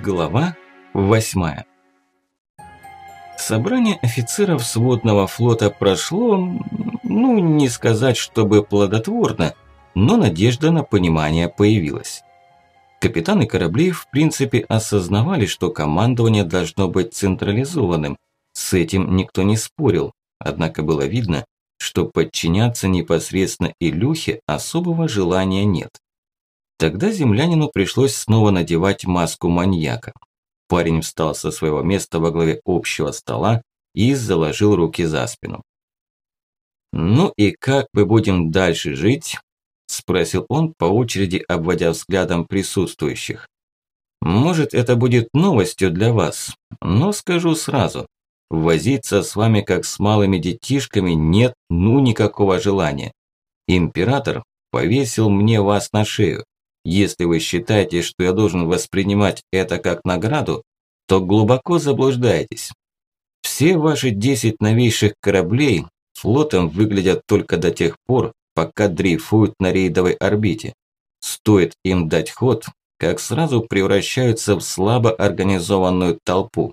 Глава 8. Собрание офицеров сводного флота прошло, не сказать, чтобы плодотворно, но надежда на понимание появилась. Капитаны кораблей в принципе осознавали, что командование должно быть централизованным. С этим никто не спорил, однако было видно, что подчиняться непосредственно Илюхе особого желания нет. Тогда землянину пришлось снова надевать маску маньяка. Парень встал со своего места во главе общего стола и заложил руки за спину. «Ну и как мы будем дальше жить?» – спросил он по очереди, обводя взглядом присутствующих. «Может, это будет новостью для вас, но скажу сразу, возиться с вами как с малыми детишками нет никакого желания. Император повесил мне вас на шею. Если вы считаете, что я должен воспринимать это как награду, то глубоко заблуждаетесь. Все ваши 10 новейших кораблей флотом выглядят только до тех пор, пока дрейфуют на рейдовой орбите. Стоит им дать ход, как сразу превращаются в слабо организованную толпу.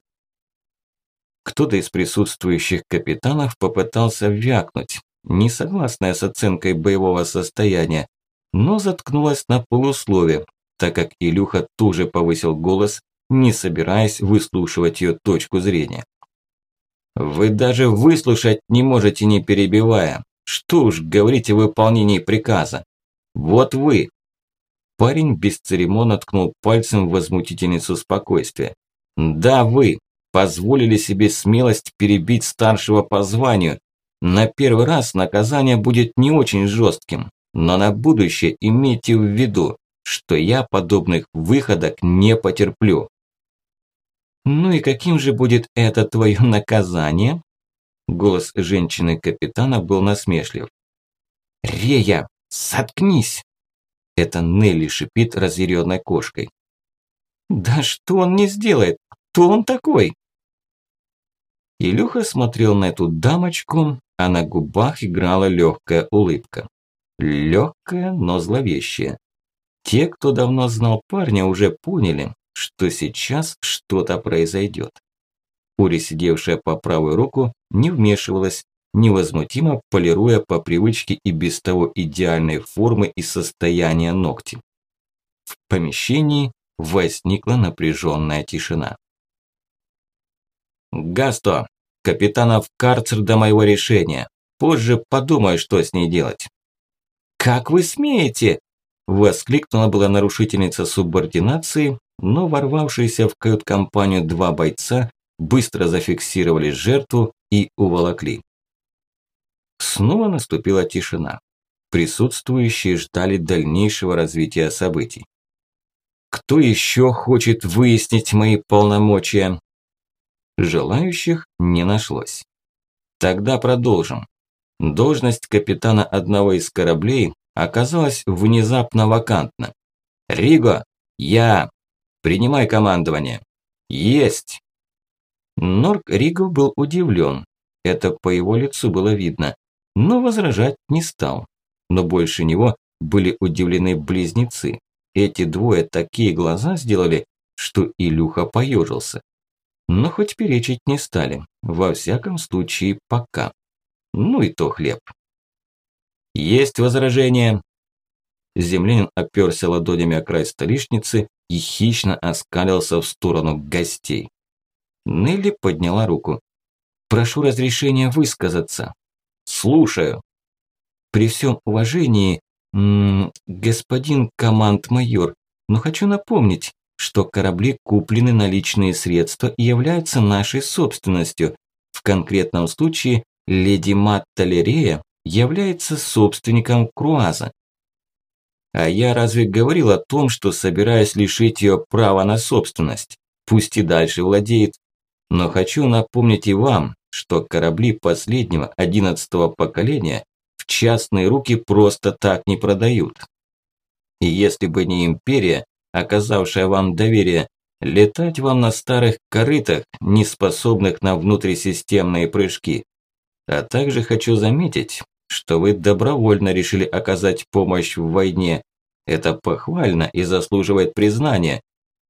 Кто-то из присутствующих капитанов попытался вякнуть, не согласная с оценкой боевого состояния, но заткнулась на полуслове, так как Илюха тоже повысил голос, не собираясь выслушивать ее точку зрения. «Вы даже выслушать не можете, не перебивая. Что уж говорить о выполнении приказа. Вот вы!» Парень бесцеремонно ткнул пальцем в возмутительницу спокойствия. «Да, вы позволили себе смелость перебить старшего по званию. На первый раз наказание будет не очень жестким. Но на будущее имейте в виду, что я подобных выходок не потерплю». «Ну и каким же будет это твое наказание?» Голос женщины-капитана был насмешлив. «Рея, заткнись!» Это Нелли шипит разъяренной кошкой. «Да что он не сделает? Кто он такой?» Илюха смотрел на эту дамочку, а на губах играла легкая улыбка. Легкая, но зловещая. Те, кто давно знал парня, уже поняли, что сейчас что-то произойдет. Ури, сидевшая по правую руку, не вмешивалась, невозмутимо полируя по привычке и без того идеальной формы и состояния ногти. В помещении возникла напряженная тишина. «Гасто, капитана в карцер до моего решения. Позже подумаю, что с ней делать». «Как вы смеете?» – воскликнула была нарушительница субординации, но ворвавшиеся в кают-компанию два бойца быстро зафиксировали жертву и уволокли. Снова наступила тишина. Присутствующие ждали дальнейшего развития событий. «Кто еще хочет выяснить мои полномочия?» Желающих не нашлось. Тогда продолжим. Должность капитана одного из кораблей оказалась внезапно вакантна. «Риго, я! Принимай командование!» «Есть!» Норк Риго был удивлен. Это по его лицу было видно, но возражать не стал. Но больше него были удивлены близнецы. Эти двое такие глаза сделали, что Илюха поежился. Но хоть перечить не стали, во всяком случае пока. Ну и то хлеб. «Есть возражения?» Землянин оперся ладонями о край столешницы и хищно оскалился в сторону гостей. Нелли подняла руку. «Прошу разрешения высказаться». «Слушаю». «При всем уважении, господин команд-майор, но хочу напомнить, что корабли куплены на личные средства и являются нашей собственностью. В конкретном случае леди Матта Лерея является собственником круаза». «А я разве говорил о том, что собираюсь лишить ее права на собственность? Пусть и дальше владеет. Но хочу напомнить и вам, что корабли последнего 11-го поколения в частные руки просто так не продают. И если бы не империя, оказавшая вам доверие, летать вам на старых корытах, не способных на внутрисистемные прыжки. А также хочу заметить, что вы добровольно решили оказать помощь в войне. Это похвально и заслуживает признания.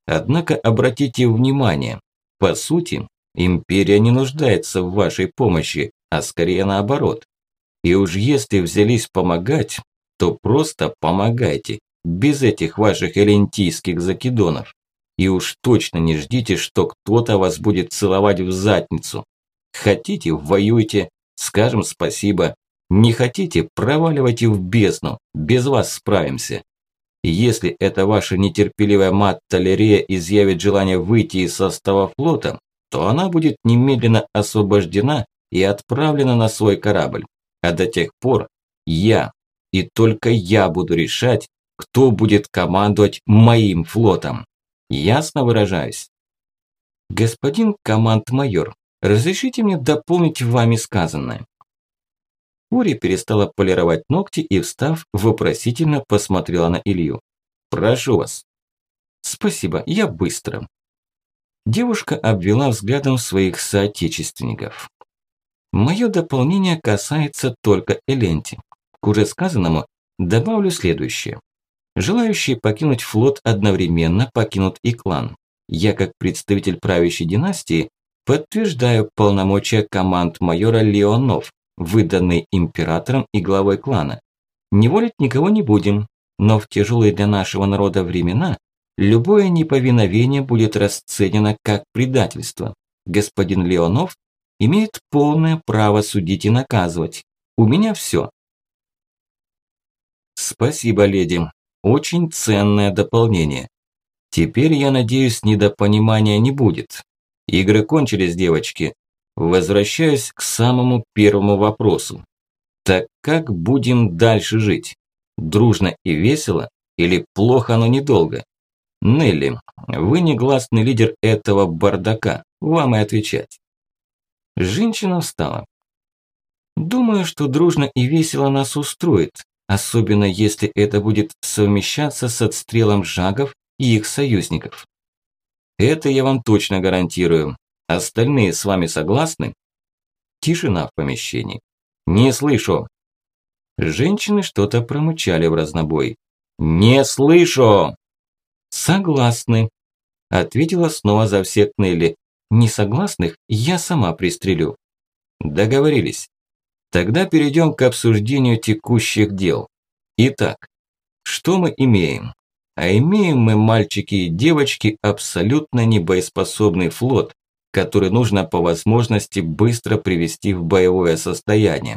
Однако обратите внимание, по сути, империя не нуждается в вашей помощи, а скорее наоборот. И уж если взялись помогать, то просто помогайте, без этих ваших элентийских закидонов. И уж точно не ждите, что кто-то вас будет целовать в задницу. Хотите – воюйте, скажем спасибо. Не хотите – проваливайте в бездну, без вас справимся. Если эта ваша нетерпеливая мат-толерея изъявит желание выйти из состава флота, то она будет немедленно освобождена и отправлена на свой корабль. А до тех пор я, и только я буду решать, кто будет командовать моим флотом. Ясно выражаюсь? Господин команд-майор, разрешите мне дополнить вами сказанное? Ури перестала полировать ногти и, встав, вопросительно посмотрела на Илью. «Прошу вас». «Спасибо, я быстро». Девушка обвела взглядом своих соотечественников. Мое дополнение касается только Эленти. К уже сказанному добавлю следующее. Желающие покинуть флот одновременно покинут и клан. Я, как представитель правящей династии, подтверждаю полномочия команд-майора Леонов, выданные императором и главой клана. Неволить никого не будем, но в тяжелые для нашего народа времена любое неповиновение будет расценено как предательство. Господин Леонов имеет полное право судить и наказывать. У меня все. Спасибо, леди. Очень ценное дополнение. Теперь, я надеюсь, недопонимания не будет. Игры кончились, девочки. Возвращаюсь к самому первому вопросу. Так как будем дальше жить? Дружно и весело или плохо, но недолго? Нелли, вы негласный лидер этого бардака, вам и отвечать. Женщина встала. Думаю, что дружно и весело нас устроит, особенно если это будет совмещаться с отстрелом жагов и их союзников. Это я вам точно гарантирую. Остальные с вами согласны? Тишина в помещении. Не слышу. Женщины что-то промычали в разнобой. Не слышу. Согласны. Ответила снова за всех Нелли. Несогласных я сама пристрелю. Договорились. Тогда перейдем к обсуждению текущих дел. Итак, что мы имеем? А имеем мы, мальчики и девочки, абсолютно небоеспособный флот, который нужно по возможности быстро привести в боевое состояние.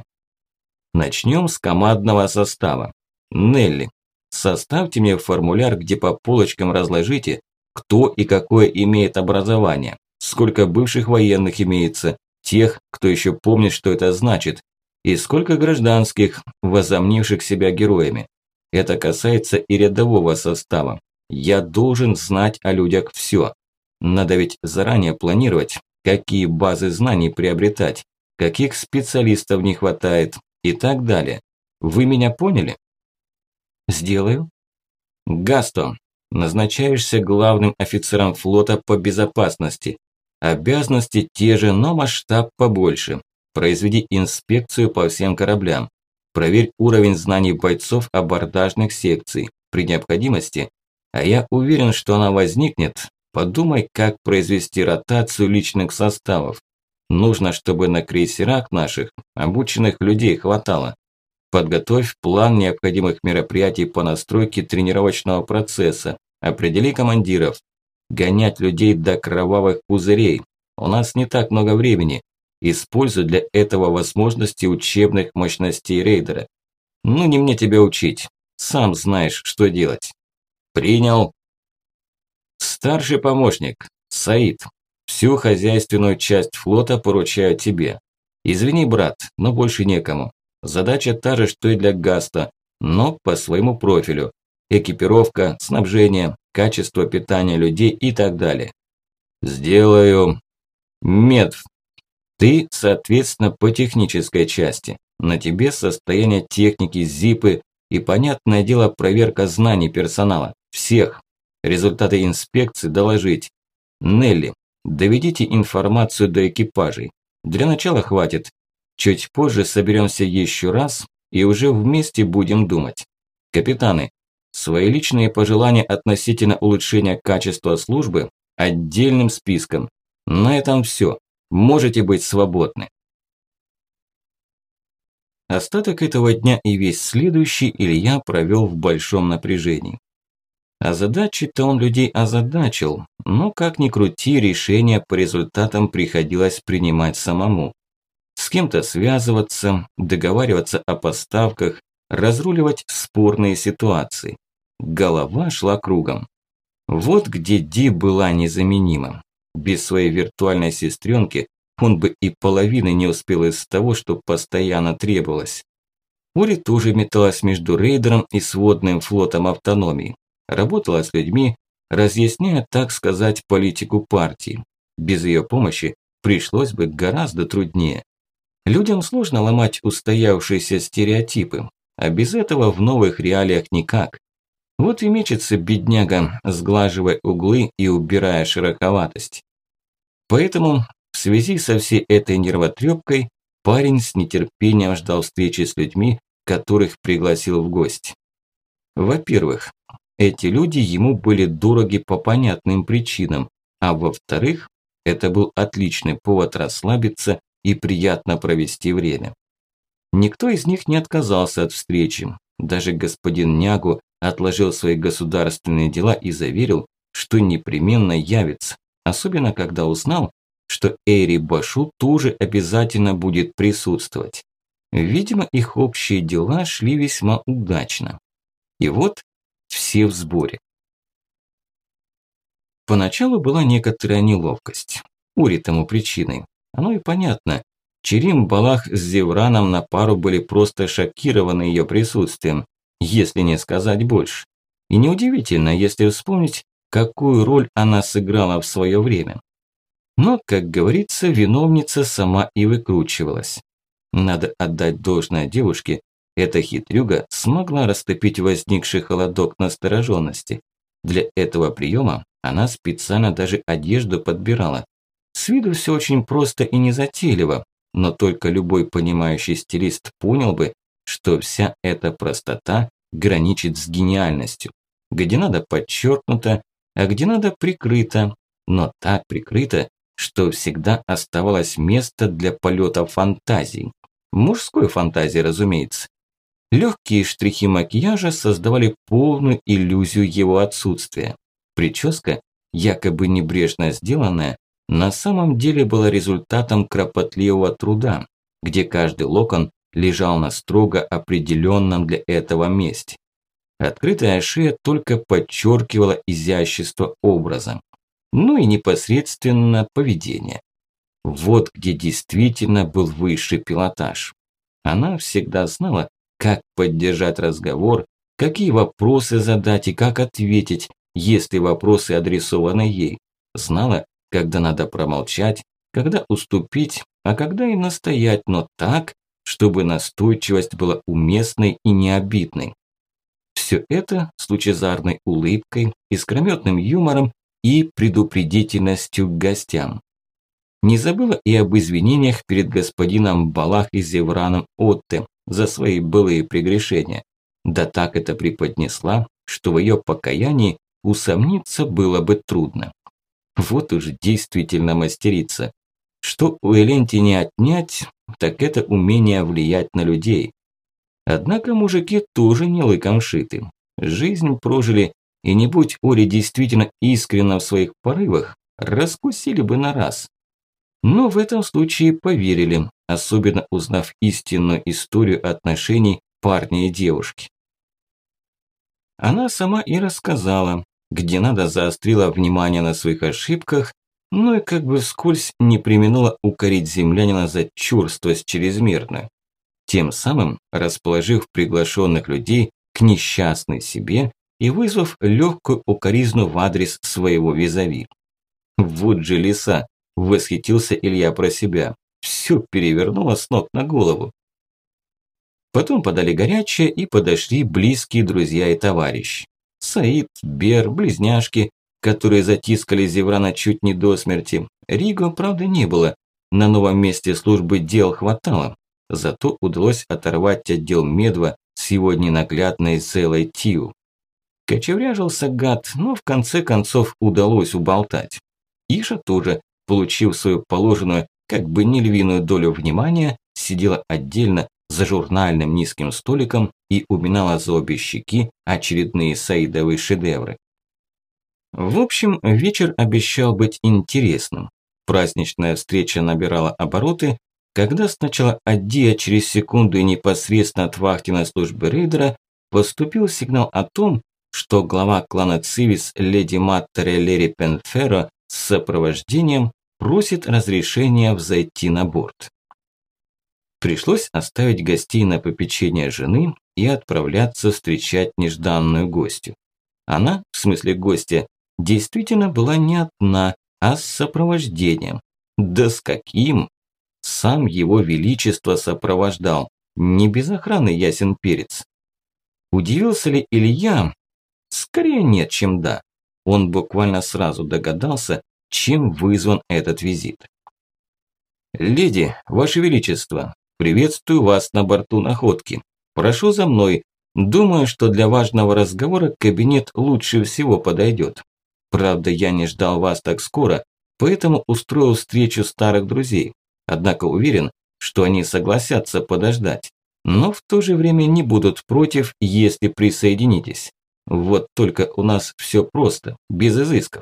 Начнем с командного состава. Нелли, составьте мне формуляр, где по полочкам разложите, кто и какое имеет образование, сколько бывших военных имеется, тех, кто еще помнит, что это значит, и сколько гражданских, возомнивших себя героями. Это касается и рядового состава. Я должен знать о людях все. Надо ведь заранее планировать, какие базы знаний приобретать, каких специалистов не хватает и так далее. Вы меня поняли? Сделаю. Гастон, назначаешься главным офицером флота по безопасности. Обязанности те же, но масштаб побольше. Произведи инспекцию по всем кораблям. Проверь уровень знаний бойцов абордажных секций. При необходимости, а я уверен, что она возникнет, подумай, как произвести ротацию личных составов. Нужно, чтобы на крейсерах наших обученных людей хватало. Подготовь план необходимых мероприятий по настройке тренировочного процесса. Определи командиров. Гонять людей до кровавых пузырей. У нас не так много времени. Используй для этого возможности учебных мощностей рейдера. Ну не мне тебя учить. Сам знаешь, что делать. Принял. Старший помощник. Саид. Всю хозяйственную часть флота поручаю тебе. Извини, брат, но больше некому. Задача та же, что и для Гаста, но по своему профилю. Экипировка, снабжение, качество питания людей и так далее. Сделаю. Медв. Ты, соответственно, по технической части. На тебе состояние техники, зипы и, понятное дело, проверка знаний персонала. Всех. Результаты инспекции доложить. Нелли, доведите информацию до экипажей. Для начала хватит. Чуть позже соберемся еще раз и уже вместе будем думать. Капитаны, Свои личные пожелания относительно улучшения качества службы отдельным списком. На этом все. Можете быть свободны. Остаток этого дня и весь следующий Илья провел в большом напряжении. Озадачить-то он людей озадачил, но как ни крути, решение по результатам приходилось принимать самому. С кем-то связываться, договариваться о поставках, разруливать спорные ситуации. Голова шла кругом. Вот где Ди была незаменима. Без своей виртуальной сестренки он бы и половины не успел из того, что постоянно требовалось. Ори тоже металась между рейдером и сводным флотом автономии. Работала с людьми, разъясняя, так сказать, политику партии. Без ее помощи пришлось бы гораздо труднее. Людям сложно ломать устоявшиеся стереотипы, а без этого в новых реалиях никак. Вот и мечется бедняга, сглаживая углы и убирая широковатость. Поэтому в связи со всей этой нервотрепкой парень с нетерпением ждал встречи с людьми, которых пригласил в гости. Во-первых, эти люди ему были дороги по понятным причинам, а во-вторых, это был отличный повод расслабиться и приятно провести время. Никто из них не отказался от встречи. Даже господин Нягу отложил свои государственные дела и заверил, что непременно явится, особенно когда узнал, что Эйри Башу тоже обязательно будет присутствовать. Видимо, их общие дела шли весьма удачно. И вот все в сборе. Поначалу была некоторая неловкость. Ури тому причиной. Оно и понятно. Черим, Балах с Зевраном на пару были просто шокированы ее присутствием, если не сказать больше. И неудивительно, если вспомнить, какую роль она сыграла в свое время. Но, как говорится, виновница сама и выкручивалась. Надо отдать должное девушке, эта хитрюга смогла растопить возникший холодок настороженности. Для этого приема она специально даже одежду подбирала. С виду все очень просто и незатейливо, но только любой понимающий стилист понял бы, что вся эта простота граничит с гениальностью. Где надо подчеркнуто, а где надо прикрыто, но так прикрыто, что всегда оставалось место для полета фантазий. Мужской фантазии, разумеется. Легкие штрихи макияжа создавали полную иллюзию его отсутствия. Прическа, якобы небрежно сделанная, на самом деле была результатом кропотливого труда, где каждый локон лежал на строго определенном для этого месте. Открытая шея только подчеркивала изящество образа, ну и непосредственно поведение. Вот где действительно был высший пилотаж. Она всегда знала, как поддержать разговор, какие вопросы задать и как ответить, если вопросы адресованы ей. Знала, когда надо промолчать, когда уступить, а когда и настоять, но так, чтобы настойчивость была уместной и необидной. Все это с лучезарной улыбкой, искрометным юмором и предупредительностью к гостям. Не забыла и об извинениях перед господином Балах и Зевраном Отте за свои былые прегрешения. Да так это преподнесла, что в ее покаянии усомниться было бы трудно. Вот уж действительно мастерица. Что у Эленти не отнять, так это умение влиять на людей. Однако мужики тоже не лыком шиты. Жизнь прожили, и не будь Ори действительно искренна в своих порывах, раскусили бы на раз. Но в этом случае поверили, особенно узнав истинную историю отношений парня и девушки. Она сама и рассказала, где надо заострила внимание на своих ошибках, но и как бы вскользь не преминула укорить землянина за чурствость чрезмерную, тем самым расположив приглашенных людей к несчастной себе и вызвав легкую укоризну в адрес своего визави. Вот же лиса, восхитился Илья про себя, все перевернуло с ног на голову. Потом подали горячее и подошли близкие друзья и товарищи. Саид, Бер, близняшки, которые затискали Зеврана чуть не до смерти. Риго, правда, не было, на новом месте службы дел хватало, зато удалось оторвать отдел Медва с его ненаглядной Зелой Тиу. Кочевряжился гад, но в конце концов удалось уболтать. Иша тоже, получив свою положенную, как бы не львиную долю внимания, сидела отдельно за журнальным низким столиком и уминала за обе щеки очередные саидовые шедевры. В общем, вечер обещал быть интересным. Праздничная встреча набирала обороты, когда сначала от Ди, а через секунду и непосредственно от вахтенной службы рейдера поступил сигнал о том, что глава клана Цивис леди Маттере Лери Пенферо с сопровождением просит разрешения взойти на борт. Пришлось оставить гостей на попечение жены и отправляться встречать нежданную гостью. Она, в смысле гостья, действительно была не одна, а с сопровождением. Да с каким? Сам его величество сопровождал, не без охраны ясен перец. Удивился ли Илья? Скорее нет, чем да. Он буквально сразу догадался, чем вызван этот визит. «Леди, ваше величество, приветствую вас на борту находки. Прошу за мной. Думаю, что для важного разговора кабинет лучше всего подойдет. Правда, я не ждал вас так скоро, поэтому устроил встречу старых друзей. Однако уверен, что они согласятся подождать, но в то же время не будут против, если присоединитесь. Вот только у нас все просто, без изысков».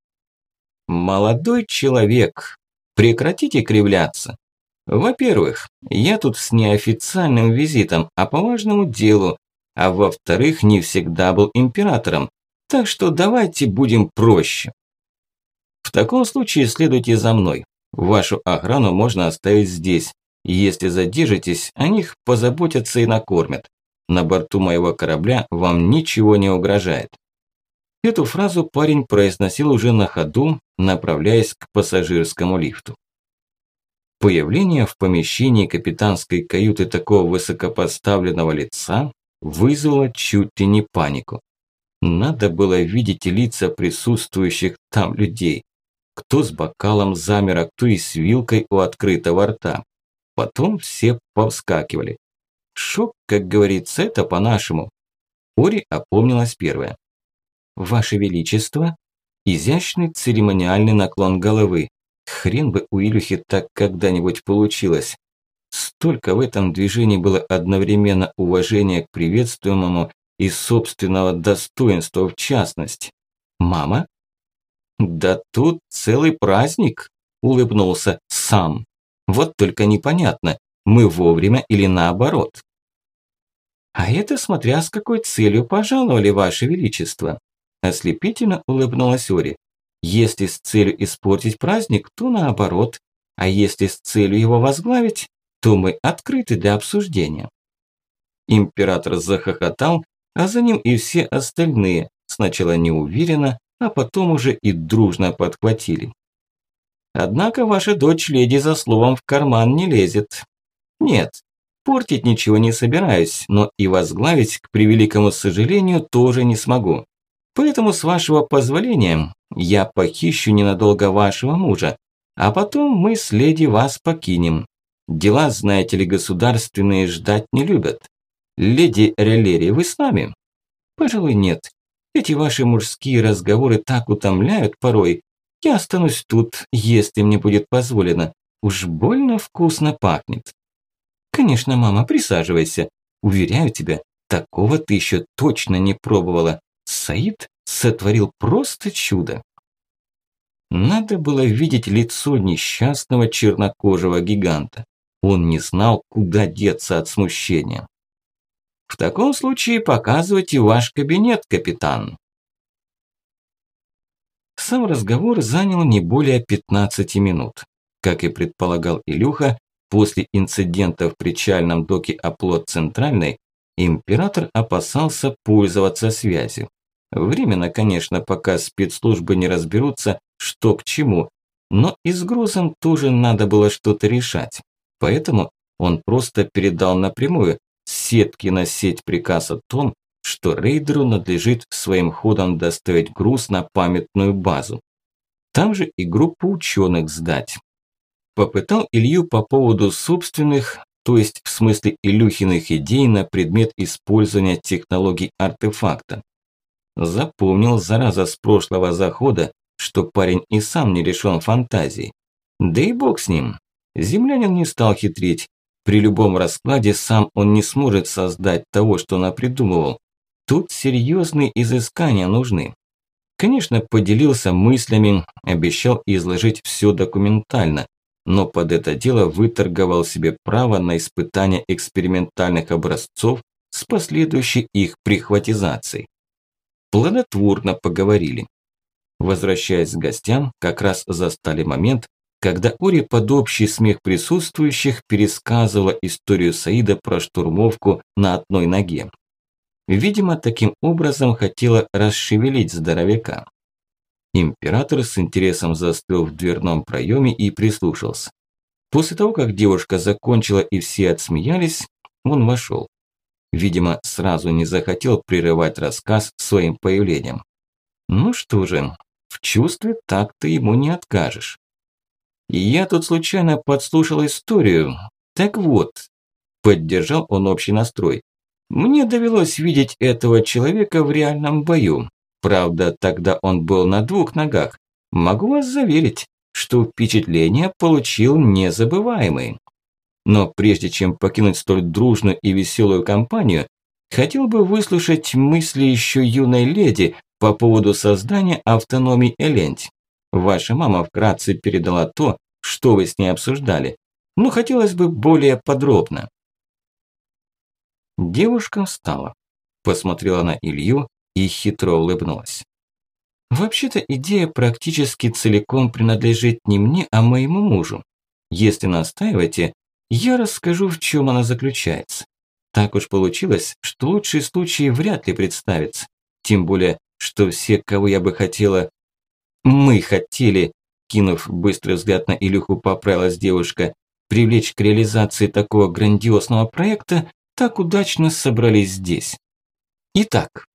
«Молодой человек, прекратите кривляться. Во-первых, я тут с неофициальным визитом, а по важному делу, а во-вторых, не всегда был императором, так что давайте будем проще. В таком случае следуйте за мной. Вашу охрану можно оставить здесь. Если задержитесь, о них позаботятся и накормят. На борту моего корабля вам ничего не угрожает». Эту фразу парень произносил уже на ходу, направляясь к пассажирскому лифту. Появление в помещении капитанской каюты такого высокопоставленного лица вызвало чуть ли не панику. Надо было видеть лица присутствующих там людей. Кто с бокалом замер, а кто и с вилкой у открытого рта. Потом все повскакивали. Шок, как говорится, это по-нашему. Ори опомнилась первая. «Ваше Величество», изящный церемониальный наклон головы. Хрен бы у Илюхи так когда-нибудь получилось. Столько в этом движении было одновременно уважения к приветствуемому и собственного достоинства в частности. «Мама?» «Да тут целый праздник», – улыбнулся сам. «Вот только непонятно, мы вовремя или наоборот». «А это смотря с какой целью пожаловали, Ваше Величество», – ослепительно улыбнулась Ори. «Если с целью испортить праздник, то наоборот, а если с целью его возглавить, то мы открыты для обсуждения». Император захохотал, а за ним и все остальные, сначала неуверенно, а потом уже и дружно подхватили. «Однако ваша дочь леди за словом в карман не лезет. Нет, портить ничего не собираюсь, но и возглавить, к превеликому сожалению, тоже не смогу. Поэтому, с вашего позволения, я похищу ненадолго вашего мужа, а потом мы с леди вас покинем. Дела, знаете ли, государственные ждать не любят. Леди Релери, вы с нами?» «Пожалуй, нет. Эти ваши мужские разговоры так утомляют порой. Я останусь тут, если мне будет позволено. Уж больно вкусно пахнет». «Конечно, мама, присаживайся. Уверяю тебя, такого ты еще точно не пробовала. Саид сотворил просто чудо». Надо было видеть лицо несчастного чернокожего гиганта. Он не знал, куда деться от смущения. «В таком случае показывайте ваш кабинет, капитан». Сам разговор занял не более 15 минут. Как и предполагал Илюха, после инцидента в причальном доке оплот Центральной, император опасался пользоваться связью. Временно, конечно, пока спецслужбы не разберутся, что к чему, но и с грузом тоже надо было что-то решать. Поэтому он просто передал напрямую с сетки на сеть приказ о том, что рейдеру надлежит своим ходом доставить груз на памятную базу. Там же и группу ученых сдать. Попытал Илью по поводу собственных, то есть в смысле Илюхиных идей на предмет использования технологий артефакта. Запомнил, зараза, с прошлого захода, что парень и сам не лишён фантазии. Да и бог с ним. Землянин не стал хитрить. При любом раскладе сам он не сможет создать того, что напридумывал. Тут серьезные изыскания нужны. Конечно, поделился мыслями, обещал изложить все документально, но под это дело выторговал себе право на испытание экспериментальных образцов с последующей их прихватизацией. Плодотворно поговорили. Возвращаясь к гостям, как раз застали момент, когда Ори под общий смех присутствующих пересказывала историю Саида про штурмовку на одной ноге. Видимо, таким образом хотела расшевелить здоровяка. Император с интересом застыл в дверном проеме и прислушался. После того, как девушка закончила и все отсмеялись, он вошел. Видимо, сразу не захотел прерывать рассказ своим появлением. Ну что же, в чувстве так-то ему не откажешь. Я тут случайно подслушал историю. Так вот, поддержал он общий настрой. Мне довелось видеть этого человека в реальном бою. Правда, тогда он был на 2 ногах. Могу вас заверить, что впечатления получил незабываемые. Но прежде чем покинуть столь дружную и веселую компанию, хотел бы выслушать мысли еще юной леди по поводу создания автономии Элендь. Ваша мама вкратце передала то, что вы с ней обсуждали, но хотелось бы более подробно. Девушка встала, посмотрела на Илью и хитро улыбнулась. Вообще-то идея практически целиком принадлежит не мне, а моему мужу. Если настаиваете, я расскажу, в чем она заключается. Так уж получилось, что лучший случай вряд ли представится. Тем более, что все, кого я бы хотела... Мы хотели, кинув быстрый взгляд на Илюху, поправилась девушка, привлечь к реализации такого грандиозного проекта, так удачно собрались здесь. Итак,